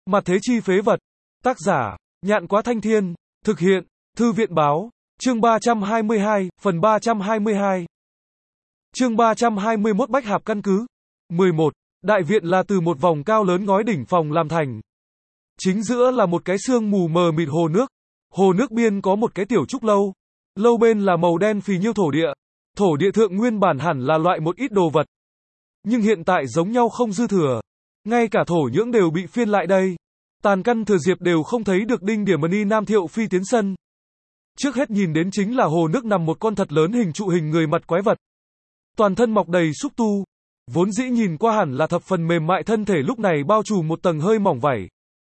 Mặt thế chi phế vật. Tác giả, Nhạn Quá Thanh Thiên. Thực hiện, Thư viện Báo. Chương 322, phần 322. Chương 321 Bách Hạp căn cứ. 11. Đại viện là từ một vòng cao lớn ngói đỉnh phòng làm thành. Chính giữa là một cái sương mù mờ mịt hồ nước. Hồ nước biên có một cái tiểu trúc lâu. Lâu bên là màu đen phì nhiêu thổ địa. Thổ địa thượng nguyên bản hẳn là loại một ít đồ vật. Nhưng hiện tại giống nhau không dư thừa. Ngay cả thổ nhưỡng đều bị phiên lại đây. Tàn căn thừa diệp đều không thấy được đinh điểm ni Nam Thiệu Phi tiến sân. Trước hết nhìn đến chính là hồ nước nằm một con thật lớn hình trụ hình người mặt quái vật. Toàn thân mọc đầy xúc tu. Vốn dĩ nhìn qua hẳn là thập phần mềm mại thân thể lúc này bao trùm một tầng hơi mỏng vảy.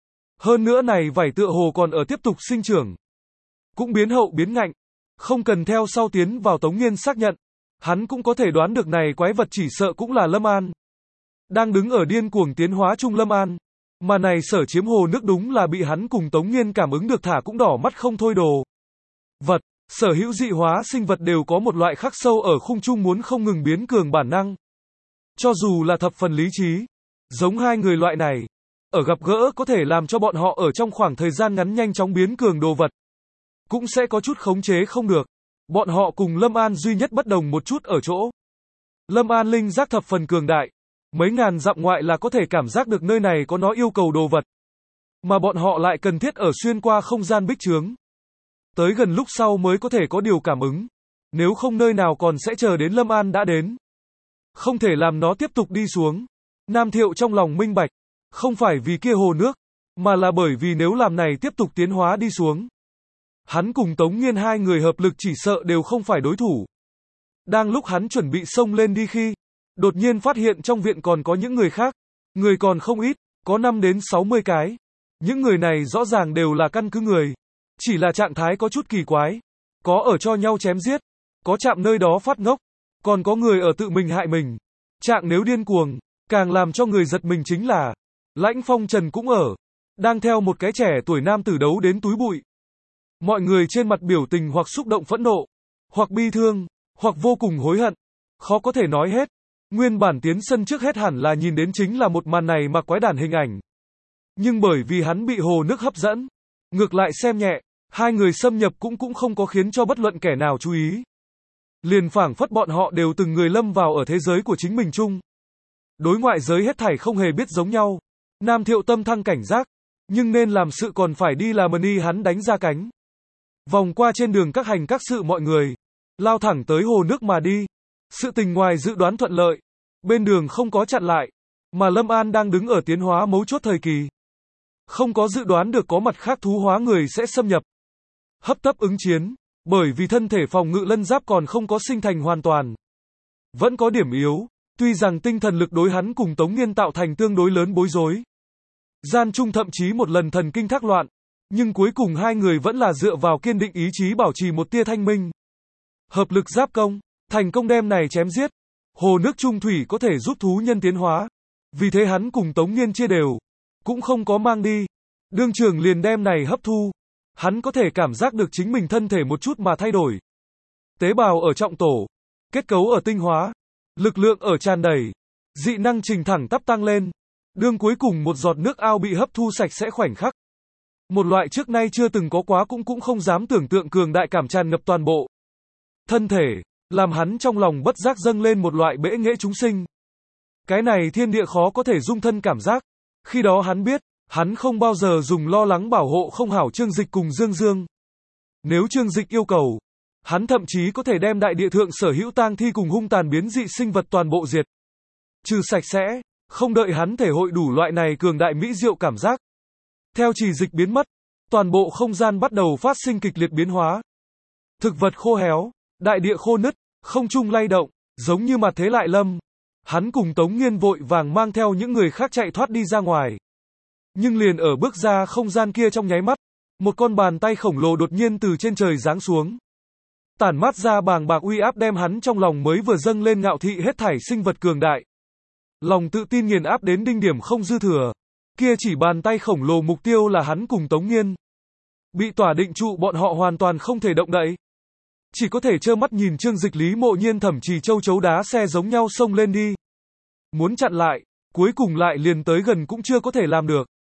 Hơn nữa này vảy tựa hồ còn ở tiếp tục sinh trưởng. Cũng biến hậu biến ngạnh. Không cần theo sau tiến vào Tống Nghiên xác nhận. Hắn cũng có thể đoán được này quái vật chỉ sợ cũng là Lâm An. Đang đứng ở điên cuồng tiến hóa chung Lâm An. Mà này sở chiếm hồ nước đúng là bị hắn cùng Tống Nghiên cảm ứng được thả cũng đỏ mắt không thôi đồ. Vật, sở hữu dị hóa sinh vật đều có một loại khắc sâu ở khung chung muốn không ngừng biến cường bản năng. Cho dù là thập phần lý trí, giống hai người loại này, ở gặp gỡ có thể làm cho bọn họ ở trong khoảng thời gian ngắn nhanh chóng biến cường đồ vật. Cũng sẽ có chút khống chế không được. Bọn họ cùng Lâm An duy nhất bất đồng một chút ở chỗ. Lâm An linh giác thập phần cường đại. Mấy ngàn dặm ngoại là có thể cảm giác được nơi này có nó yêu cầu đồ vật. Mà bọn họ lại cần thiết ở xuyên qua không gian bích trướng. Tới gần lúc sau mới có thể có điều cảm ứng. Nếu không nơi nào còn sẽ chờ đến Lâm An đã đến. Không thể làm nó tiếp tục đi xuống. Nam Thiệu trong lòng minh bạch. Không phải vì kia hồ nước. Mà là bởi vì nếu làm này tiếp tục tiến hóa đi xuống. Hắn cùng Tống Nghiên hai người hợp lực chỉ sợ đều không phải đối thủ. Đang lúc hắn chuẩn bị xông lên đi khi. Đột nhiên phát hiện trong viện còn có những người khác. Người còn không ít. Có 5 đến 60 cái. Những người này rõ ràng đều là căn cứ người. Chỉ là trạng thái có chút kỳ quái. Có ở cho nhau chém giết. Có chạm nơi đó phát ngốc. Còn có người ở tự mình hại mình. Trạng nếu điên cuồng. Càng làm cho người giật mình chính là. Lãnh Phong Trần cũng ở. Đang theo một cái trẻ tuổi nam tử đấu đến túi bụi. Mọi người trên mặt biểu tình hoặc xúc động phẫn nộ. Hoặc bi thương. Hoặc vô cùng hối hận. Khó có thể nói hết. Nguyên bản tiến sân trước hết hẳn là nhìn đến chính là một màn này mà quái đản hình ảnh. Nhưng bởi vì hắn bị hồ nước hấp dẫn. Ngược lại xem nhẹ. Hai người xâm nhập cũng không có khiến cho bất luận kẻ nào chú ý. Liền phảng phất bọn họ đều từng người lâm vào ở thế giới của chính mình chung. Đối ngoại giới hết thảy không hề biết giống nhau. Nam Thiệu tâm thăng cảnh giác. Nhưng nên làm sự còn phải đi làm ni hắn đánh ra cánh. Vòng qua trên đường các hành các sự mọi người. Lao thẳng tới hồ nước mà đi. Sự tình ngoài dự đoán thuận lợi. Bên đường không có chặn lại. Mà Lâm An đang đứng ở tiến hóa mấu chốt thời kỳ. Không có dự đoán được có mặt khác thú hóa người sẽ xâm nhập. Hấp tấp ứng chiến. Bởi vì thân thể phòng ngự lân giáp còn không có sinh thành hoàn toàn. Vẫn có điểm yếu. Tuy rằng tinh thần lực đối hắn cùng Tống Nghiên tạo thành tương đối lớn bối rối. Gian chung thậm chí một lần thần kinh thác loạn. Nhưng cuối cùng hai người vẫn là dựa vào kiên định ý chí bảo trì một tia thanh minh. Hợp lực giáp công. Thành công đem này chém giết. Hồ nước trung thủy có thể giúp thú nhân tiến hóa. Vì thế hắn cùng Tống Nghiên chia đều. Cũng không có mang đi. Đương trường liền đem này hấp thu. Hắn có thể cảm giác được chính mình thân thể một chút mà thay đổi. Tế bào ở trọng tổ. Kết cấu ở tinh hóa. Lực lượng ở tràn đầy. Dị năng trình thẳng tắp tăng lên. Đương cuối cùng một giọt nước ao bị hấp thu sạch sẽ khoảnh khắc. Một loại trước nay chưa từng có quá cũng không dám tưởng tượng cường đại cảm tràn ngập toàn bộ. Thân thể. Làm hắn trong lòng bất giác dâng lên một loại bẽ nghệ chúng sinh. Cái này thiên địa khó có thể dung thân cảm giác. Khi đó hắn biết, hắn không bao giờ dùng lo lắng bảo hộ không hảo Trương Dịch cùng Dương Dương. Nếu Trương Dịch yêu cầu, hắn thậm chí có thể đem đại địa thượng sở hữu tang thi cùng hung tàn biến dị sinh vật toàn bộ diệt. Trừ sạch sẽ, không đợi hắn thể hội đủ loại này cường đại mỹ diệu cảm giác. Theo Trì Dịch biến mất, toàn bộ không gian bắt đầu phát sinh kịch liệt biến hóa. Thực vật khô héo. Đại địa khô nứt, không trung lay động, giống như mặt thế lại lâm. Hắn cùng Tống Nghiên vội vàng mang theo những người khác chạy thoát đi ra ngoài. Nhưng liền ở bước ra không gian kia trong nháy mắt, một con bàn tay khổng lồ đột nhiên từ trên trời giáng xuống. Tản mát ra bàng bạc uy áp đem hắn trong lòng mới vừa dâng lên ngạo thị hết thảy sinh vật cường đại. Lòng tự tin nghiền áp đến đinh điểm không dư thừa. Kia chỉ bàn tay khổng lồ mục tiêu là hắn cùng Tống Nghiên. Bị tỏa định trụ bọn họ hoàn toàn không thể động đậy. Chỉ có thể trơ mắt nhìn Trương Dịch Lý Mộ Nhiên Thẩm Trì châu chấu đá xe giống nhau xông lên đi. Muốn chặn lại, cuối cùng lại liền tới gần cũng chưa có thể làm được.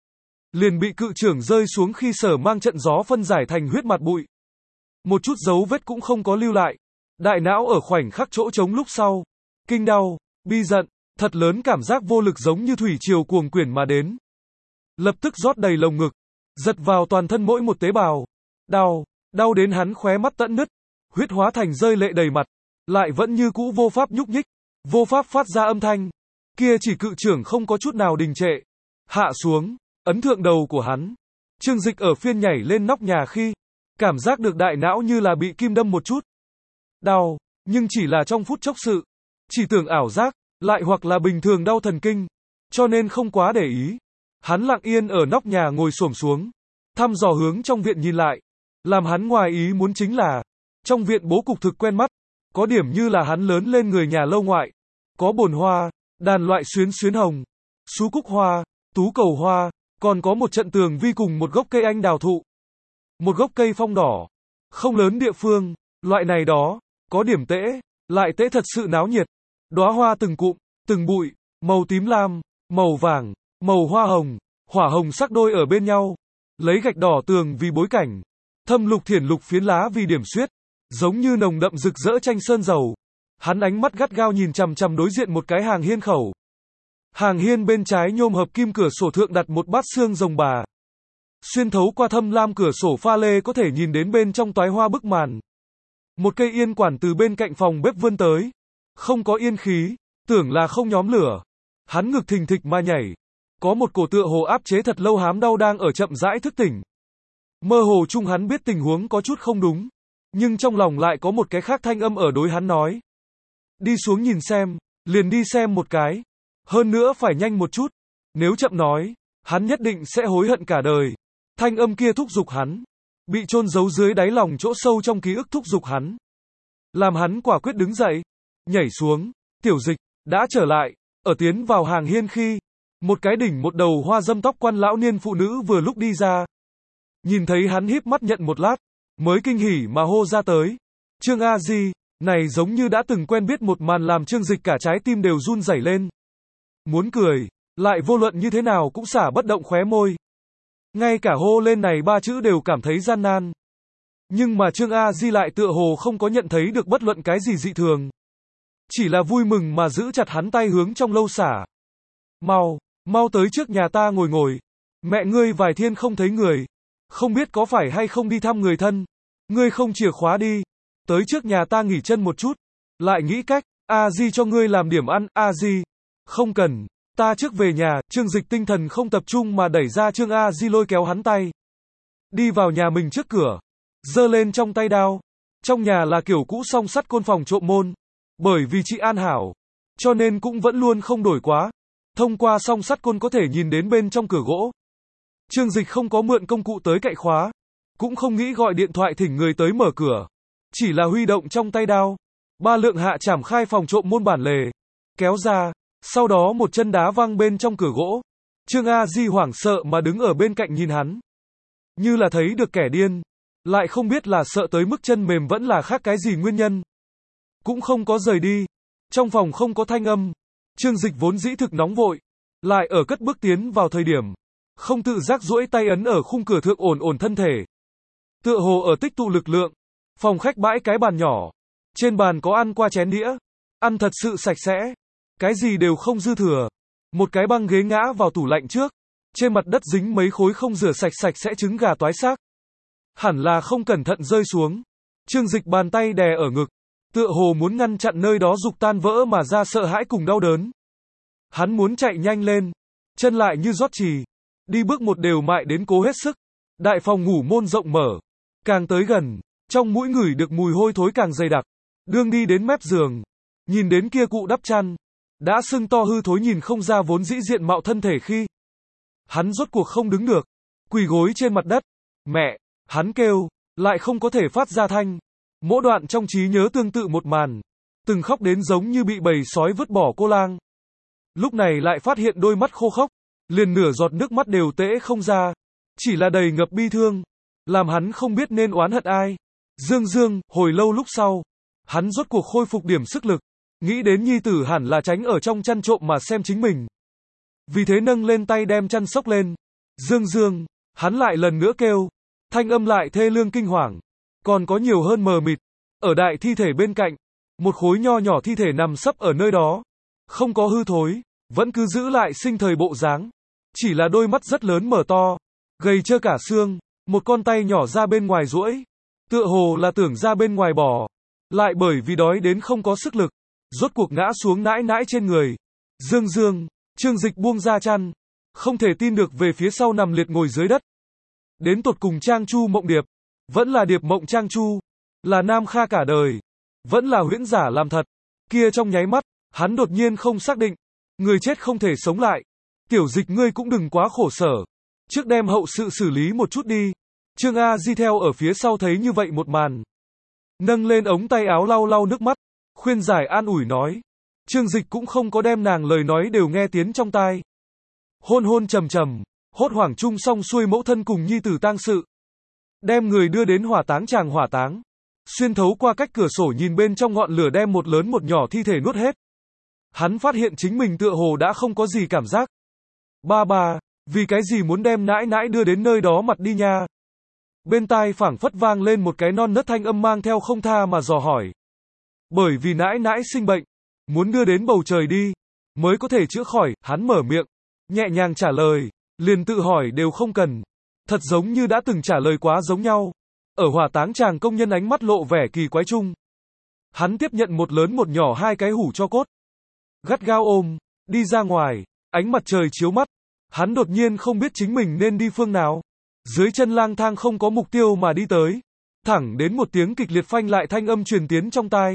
liền bị cự trưởng rơi xuống khi Sở Mang trận gió phân giải thành huyết mặt bụi. Một chút dấu vết cũng không có lưu lại. Đại não ở khoảnh khắc chỗ trống lúc sau. Kinh đau, bi giận, thật lớn cảm giác vô lực giống như thủy triều cuồng quyển mà đến. Lập tức rót đầy lồng ngực, giật vào toàn thân mỗi một tế bào. Đau, đau đến hắn khóe mắt tận nứt, huyết hóa thành rơi lệ đầy mặt, lại vẫn như cũ vô pháp nhúc nhích, vô pháp phát ra âm thanh. Kia chỉ cự trưởng không có chút nào đình trệ. Hạ xuống, ấn thượng đầu của hắn. Trương Dịch ở phiên nhảy lên nóc nhà khi, cảm giác được đại não như là bị kim đâm một chút. Đau, nhưng chỉ là trong phút chốc sự. Chỉ tưởng ảo giác, lại hoặc là bình thường đau thần kinh, cho nên không quá để ý. Hắn lặng yên ở nóc nhà ngồi xổm xuống, thăm dò hướng trong viện nhìn lại. Làm hắn ngoài ý muốn chính là, trong viện bố cục thực quen mắt, có điểm như là hắn lớn lên người nhà lâu ngoại. Có bồn hoa, đàn loại xuyến xuyến hồng, sú cúc hoa, tú cầu hoa, còn có một trận tường vi cùng một gốc cây anh đào thụ. Một gốc cây phong đỏ, không lớn địa phương, loại này đó, có điểm tễ, lại tễ thật sự náo nhiệt. Đóa hoa từng cụm, từng bụi, màu tím lam, màu vàng, màu hoa hồng, hỏa hồng sắc đôi ở bên nhau. Lấy gạch đỏ tường vì bối cảnh, thâm lục thiển lục phiến lá vì điểm xuyết, giống như nồng đậm rực rỡ tranh sơn dầu. Hắn ánh mắt gắt gao nhìn chằm chằm đối diện một cái hàng hiên khẩu. Hàng hiên bên trái nhôm hợp kim cửa sổ thượng đặt một bát xương rồng bà. Xuyên thấu qua thâm lam cửa sổ pha lê có thể nhìn đến bên trong toái hoa bức màn. Một cây yên quản từ bên cạnh phòng bếp vươn tới. Không có yên khí, tưởng là không nhóm lửa. Hắn ngực thình thịch mà nhảy. Có một cổ tựa hồ áp chế thật lâu hám đau đang ở chậm rãi thức tỉnh. Mơ hồ chung hắn biết tình huống có chút không đúng. Nhưng trong lòng lại có một cái khác thanh âm ở đối hắn nói. Đi xuống nhìn xem, liền đi xem một cái. Hơn nữa phải nhanh một chút. Nếu chậm nói, hắn nhất định sẽ hối hận cả đời. Thanh âm kia thúc giục hắn. Bị chôn giấu dưới đáy lòng chỗ sâu trong ký ức thúc giục hắn. Làm hắn quả quyết đứng dậy. Nhảy xuống. Tiểu Dịch, đã trở lại. Ở tiến vào hàng hiên khi. Một cái đỉnh một đầu hoa dâm tóc quan lão niên phụ nữ vừa lúc đi ra. Nhìn thấy hắn híp mắt nhận một lát. Mới kinh hỉ mà hô ra tới. Trương A Di. Này giống như đã từng quen biết một màn làm Trương Dịch cả trái tim đều run rẩy lên. Muốn cười, lại vô luận như thế nào cũng xả bất động khóe môi. Ngay cả hô lên này ba chữ đều cảm thấy gian nan. Nhưng mà Trương A Di lại tựa hồ không có nhận thấy được bất luận cái gì dị thường. Chỉ là vui mừng mà giữ chặt hắn tay hướng trong lâu xả. Mau tới trước nhà ta ngồi ngồi. Mẹ ngươi vài thiên không thấy người. Không biết có phải hay không đi thăm người thân. Ngươi không chìa khóa đi. Tới trước nhà ta nghỉ chân một chút. Lại nghĩ cách, A Di cho ngươi làm điểm ăn, A Di. Không cần, ta trước về nhà. Trương Dịch tinh thần không tập trung mà đẩy ra Trương A Di lôi kéo hắn tay. Đi vào nhà mình trước cửa. Giơ lên trong tay đao. Trong nhà là kiểu cũ song sắt côn phòng trộm môn. Bởi vì chị an hảo. Cho nên cũng vẫn luôn không đổi quá. Thông qua song sắt côn có thể nhìn đến bên trong cửa gỗ. Trương Dịch không có mượn công cụ tới cậy khóa. Cũng không nghĩ gọi điện thoại thỉnh người tới mở cửa. Chỉ là huy động trong tay đao. Ba lượng hạ chảm khai phòng trộm môn bản lề. Kéo ra. Sau đó một chân đá văng bên trong cửa gỗ. Trương A Di hoảng sợ mà đứng ở bên cạnh nhìn hắn. Như là thấy được kẻ điên. Lại không biết là sợ tới mức chân mềm vẫn là khác cái gì nguyên nhân. Cũng không có rời đi. Trong phòng không có thanh âm. Trương Dịch vốn dĩ thực nóng vội. Lại ở cất bước tiến vào thời điểm. Không tự giác duỗi tay ấn ở khung cửa thượng ổn ổn thân thể. Tựa hồ ở tích tụ lực lượng. Phòng khách bãi cái bàn nhỏ. Trên bàn có ăn qua chén đĩa. Ăn thật sự sạch sẽ. Cái gì đều không dư thừa. Một cái băng ghế ngã vào tủ lạnh trước. Trên mặt đất dính mấy khối không rửa sạch sẽ trứng gà toái xác. Hẳn là không cẩn thận rơi xuống. Trương Dịch bàn tay đè ở ngực. Tựa hồ muốn ngăn chặn nơi đó dục tan vỡ mà ra sợ hãi cùng đau đớn. Hắn muốn chạy nhanh lên. Chân lại như rót trì. Đi bước một đều mại đến cố hết sức. Đại phòng ngủ môn rộng mở. Càng tới gần. Trong mũi ngửi được mùi hôi thối càng dày đặc. Đương đi đến mép giường. Nhìn đến kia cụ đắp chăn. Đã sưng to hư thối nhìn không ra vốn dĩ diện mạo thân thể khi. Hắn rốt cuộc không đứng được. Quỳ gối trên mặt đất. Mẹ. Hắn kêu. Lại không có thể phát ra thanh. Mỗi đoạn trong trí nhớ tương tự một màn. Từng khóc đến giống như bị bầy sói vứt bỏ cô lang. Lúc này lại phát hiện đôi mắt khô khốc. Liền nửa giọt nước mắt đều tễ không ra. Chỉ là đầy ngập bi thương. Làm hắn không biết nên oán hận ai. Dương, hồi lâu lúc sau. Hắn rốt cuộc khôi phục điểm sức lực. Nghĩ đến nhi tử hẳn là tránh ở trong chăn trộm mà xem chính mình. Vì thế nâng lên tay đem chăn xốc lên. Dương Dương, hắn lại lần nữa kêu, thanh âm lại thê lương kinh hoàng, còn có nhiều hơn mờ mịt. Ở đại thi thể bên cạnh, một khối nho nhỏ thi thể nằm sấp ở nơi đó, không có hư thối, vẫn cứ giữ lại sinh thời bộ dáng, chỉ là đôi mắt rất lớn mở to, gầy trơ cả xương, một con tay nhỏ ra bên ngoài duỗi, tựa hồ là tưởng ra bên ngoài bỏ, lại bởi vì đói đến không có sức lực, rốt cuộc ngã xuống nãi nãi trên người. Dương Dương, Trương Dịch buông ra chăn, không thể tin được về phía sau nằm liệt ngồi dưới đất. Đến tột cùng Trang Chu Mộng Điệp, vẫn là Điệp Mộng Trang Chu, là Nam Kha cả đời, vẫn là huyễn giả làm thật. Kia trong nháy mắt, hắn đột nhiên không xác định, người chết không thể sống lại. Tiểu Dịch ngươi cũng đừng quá khổ sở, trước đem hậu sự xử lý một chút đi. Trương A Di theo ở phía sau thấy như vậy một màn, nâng lên ống tay áo lau lau nước mắt, khuyên giải an ủi nói. Trương Dịch cũng không có đem nàng lời nói đều nghe tiến trong tai. Hôn hôn trầm trầm, hốt hoảng chung xong xuôi mẫu thân cùng nhi tử tang sự. Đem người đưa đến hỏa táng tràng hỏa táng. Xuyên thấu qua cách cửa sổ nhìn bên trong ngọn lửa đem một lớn một nhỏ thi thể nuốt hết. Hắn phát hiện chính mình tựa hồ đã không có gì cảm giác. Ba ba, vì cái gì muốn đem nãi nãi đưa đến nơi đó mặt đi nha? Bên tai phảng phất vang lên một cái non nớt thanh âm mang theo không tha mà dò hỏi. Bởi vì nãi nãi sinh bệnh, muốn đưa đến bầu trời đi, mới có thể chữa khỏi. Hắn mở miệng, nhẹ nhàng trả lời, liền tự hỏi đều không cần. Thật giống như đã từng trả lời quá giống nhau. Ở hỏa táng tràng công nhân ánh mắt lộ vẻ kỳ quái chung. Hắn tiếp nhận một lớn một nhỏ hai cái hủ cho cốt, gắt gao ôm, đi ra ngoài, ánh mặt trời chiếu mắt. Hắn đột nhiên không biết chính mình nên đi phương nào. Dưới chân lang thang không có mục tiêu mà đi tới, thẳng đến một tiếng kịch liệt phanh lại thanh âm truyền tiến trong tai.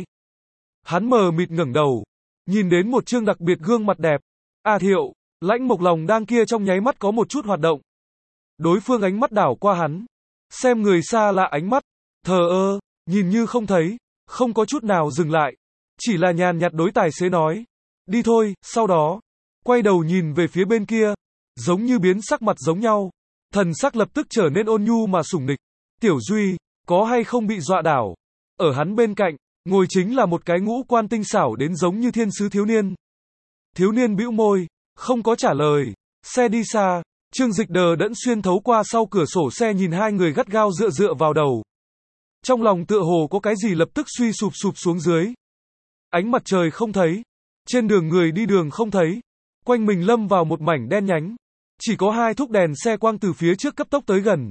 Hắn mờ mịt ngẩng đầu, nhìn đến một trương đặc biệt gương mặt đẹp. A Thiệu, Lãnh Mộc lòng đang kia trong nháy mắt có một chút hoạt động. Đối phương ánh mắt đảo qua hắn, xem người xa lạ ánh mắt, thờ ơ, nhìn như không thấy, không có chút nào dừng lại, chỉ là nhàn nhạt đối tài xế nói, đi thôi. Sau đó, quay đầu nhìn về phía bên kia, giống như biến sắc mặt giống nhau, thần sắc lập tức trở nên ôn nhu mà sủng nịch. Tiểu Duy, có hay không bị dọa đảo? Ở hắn bên cạnh, ngồi chính là một cái ngũ quan tinh xảo đến giống như thiên sứ thiếu niên. Thiếu niên bĩu môi, không có trả lời. Xe đi xa, Trương Dịch đờ đẫn xuyên thấu qua sau cửa sổ xe nhìn hai người gắt gao dựa vào đầu. Trong lòng tựa hồ có cái gì lập tức suy sụp xuống dưới. Ánh mặt trời không thấy, trên đường người đi đường không thấy, quanh mình lâm vào một mảnh đen nhánh, chỉ có hai thúc đèn xe quang từ phía trước cấp tốc tới gần.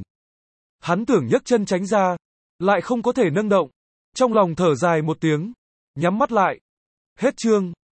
Hắn tưởng nhấc chân tránh ra, lại không có thể nâng động, trong lòng thở dài một tiếng, nhắm mắt lại. Hết chương.